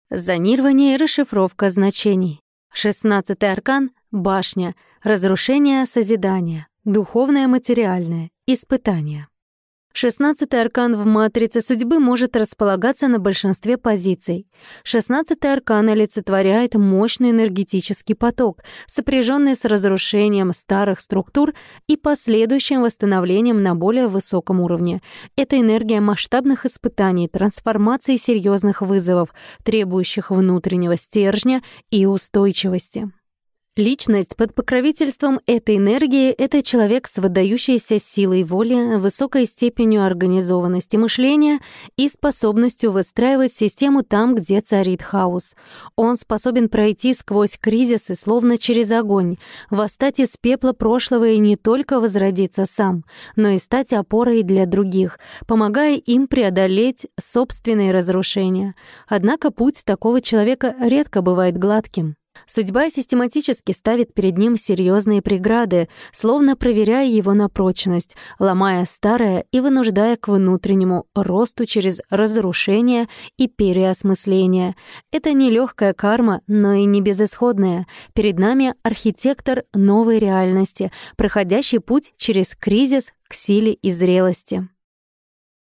Зонирование и расшифровка значений. 16-й аркан — башня, разрушение, созидание, духовное, материальное, испытание. 16-й аркан в матрице судьбы может располагаться на большинстве позиций. 16-й аркан олицетворяет мощный энергетический поток, сопряженный с разрушением старых структур и последующим восстановлением на более высоком уровне. Это энергия масштабных испытаний, трансформаций и серьезных вызовов, требующих внутреннего стержня и устойчивости. Личность под покровительством этой энергии — это человек с выдающейся силой воли, высокой степенью организованности мышления и способностью выстраивать систему там, где царит хаос. Он способен пройти сквозь кризисы, словно через огонь, восстать из пепла прошлого и не только возродиться сам, но и стать опорой для других, помогая им преодолеть собственные разрушения. Однако путь такого человека редко бывает гладким. Судьба систематически ставит перед ним серьезные преграды, словно проверяя его на прочность, ломая старое и вынуждая к внутреннему росту через разрушение и переосмысление. Это не легкая карма, но и не безысходная. Перед нами архитектор новой реальности, проходящий путь через кризис к силе и зрелости.